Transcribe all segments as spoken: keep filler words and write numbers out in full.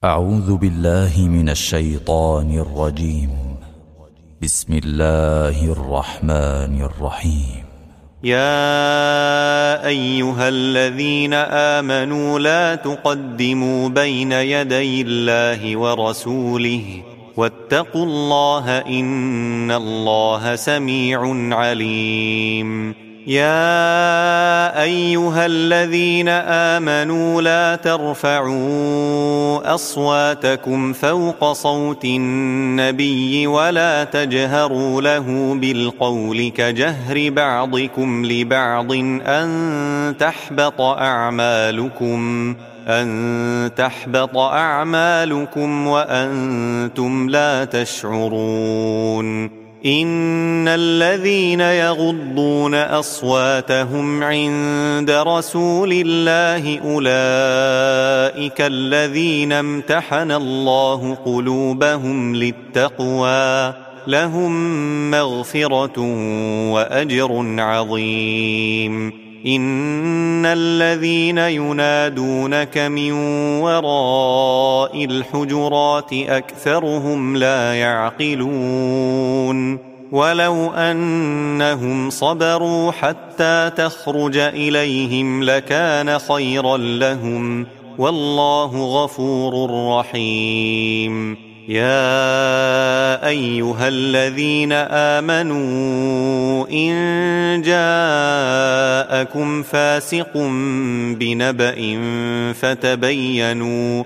أعوذ بالله من الشيطان الرجيم. بسم الله الرحمن الرحيم. يا أيها الذين آمنوا لا تقدموا بين يدي الله ورسوله واتقوا الله إن الله سميع عليم. يا أيها الذين آمنوا لا ترفعوا أصواتكم فوق صوت النبي ولا تجهروا له بالقول كجهر بعضكم لبعض أن تحبط أعمالكم أن تحبط أعمالكم وأنتم لا تشعرون. إن الذين يغضون أصواتهم عند رسول الله أولئك الذين امتحن الله قلوبهم للتقوى لهم مغفرة وأجر عظيم. إن الذين ينادونك من وراء الحجرات أكثرهم لا يعقلون. ولو أنهم صبروا حتى تخرج إليهم لكان خيرا لهم والله غفور رحيم. يا أيها الذين آمنوا إن جاءكم فاسق بنبأ فتبينوا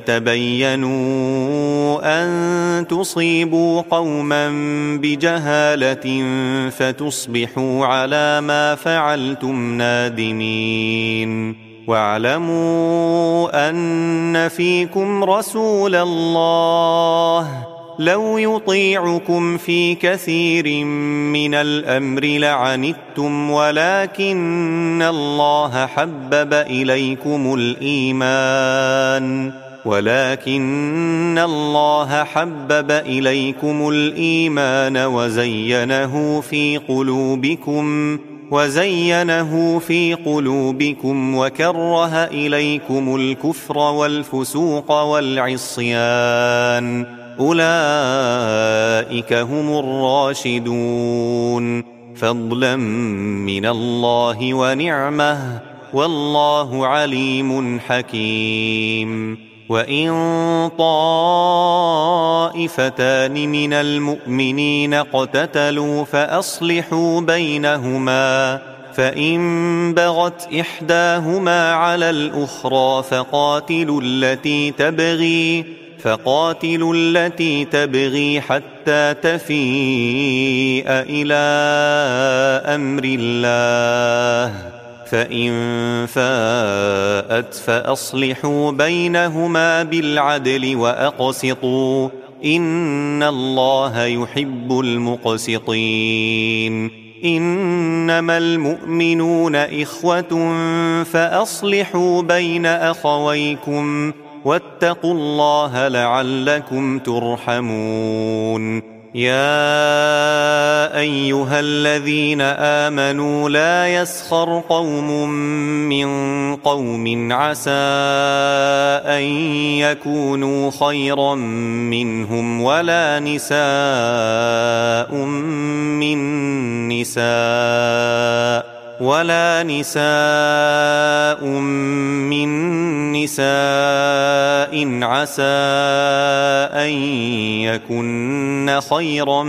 فتبينوا أن تصيبوا قوما بجهالة فتصبحوا على ما فعلتم نادمين. واعلموا أن فيكم رسول الله لو يطيعكم في كثير من الأمر لعنتم ولكن الله حبب إليكم الإيمان ولكن الله حبب إليكم الإيمان وزينه في قلوبكم وزينه في قلوبكم وكره إليكم الكفر والفسوق والعصيان أولئك هم الراشدون فضلا من الله ونعمه والله عليم حكيم. وإن طائفتان من المؤمنين اقتتلوا فأصلحوا بينهما فإن بغت إحداهما على الأخرى فقاتلوا التي تبغي فقاتلوا التي تبغي حتى تفيء إلى أمر الله فإن فاءت فأصلحوا بينهما بالعدل وأقسطوا إن الله يحب المقسطين. إنما المؤمنون إخوة فأصلحوا بين أخويكم واتقوا الله لعلكم ترحمون. يا أيها الذين آمنوا لا يسخر قوم من قوم عسى أن يكونوا خيرا منهم ولا نساء من نساء ولا نساء من نساء عسى أن يكن خيرا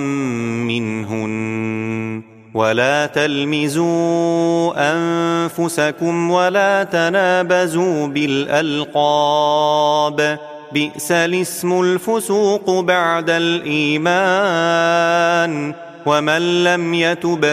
منهن. ولا تلمزوا أنفسكم ولا تنابزوا بالألقاب بئس الاسم الفسوق بعد الإيمان ومن لم يتب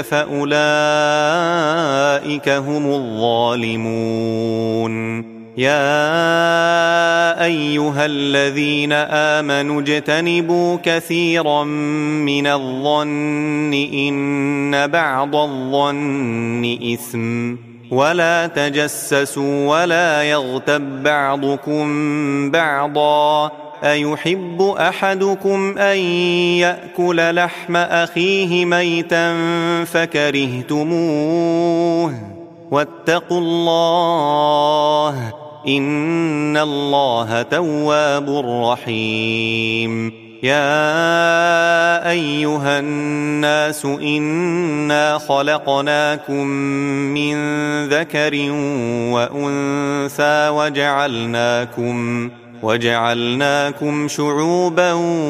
فأولئك هم الظالمون. يا أيها الذين آمنوا اجتنبوا كثيرا من الظن إن بعض الظن إثم ولا تجسسوا ولا يغتب بعضكم بعضا أيحب أحدكم أن يأكل لحم أخيه ميتا فكرهتموه واتقوا الله إن الله تواب رحيم يا أيها الناس إنا خلقناكم من ذكر وأنثى وجعلناكم وجعلناكم شعوبا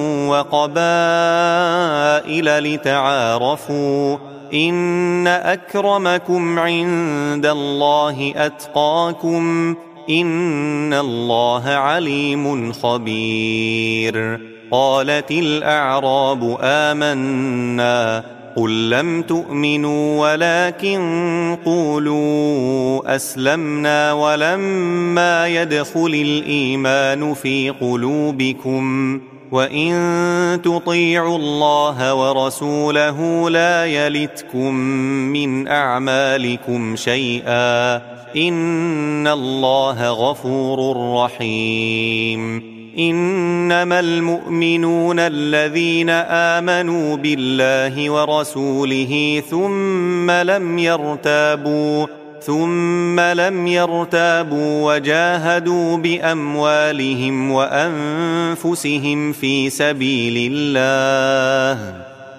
وقبائل لتعارفوا إن أكرمكم عند الله أتقاكم إن الله عليم خبير قالت الأعراب آمنا قل لم تؤمنوا ولكن قولوا أسلمنا ولما يدخل الإيمان في قلوبكم وإن تطيعوا الله ورسوله لا يلتكم من أعمالكم شيئا إن الله غفور رحيم إنما المؤمنون الذين آمنوا بالله ورسوله ثم لم يرتابوا ثم لم يرتابوا وجاهدوا بأموالهم وأنفسهم في سبيل الله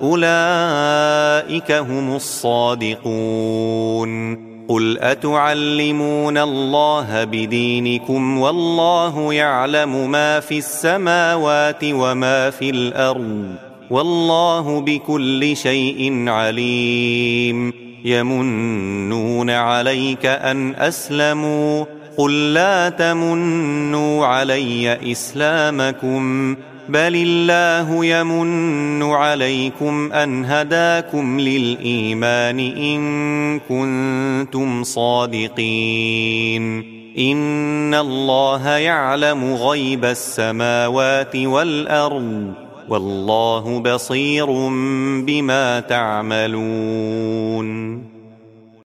أولئك هم الصادقون قل أتعلمون الله بدينكم والله يعلم ما في السماوات وما في الأرض والله بكل شيء عليم يمنون عليك أن أسلموا قل لا تمنوا علي إسلامكم بل الله يمن عليكم أن هداكم للإيمان إن كنتم صادقين إن الله يعلم غيب السماوات والأرض والله بصير بما تعملون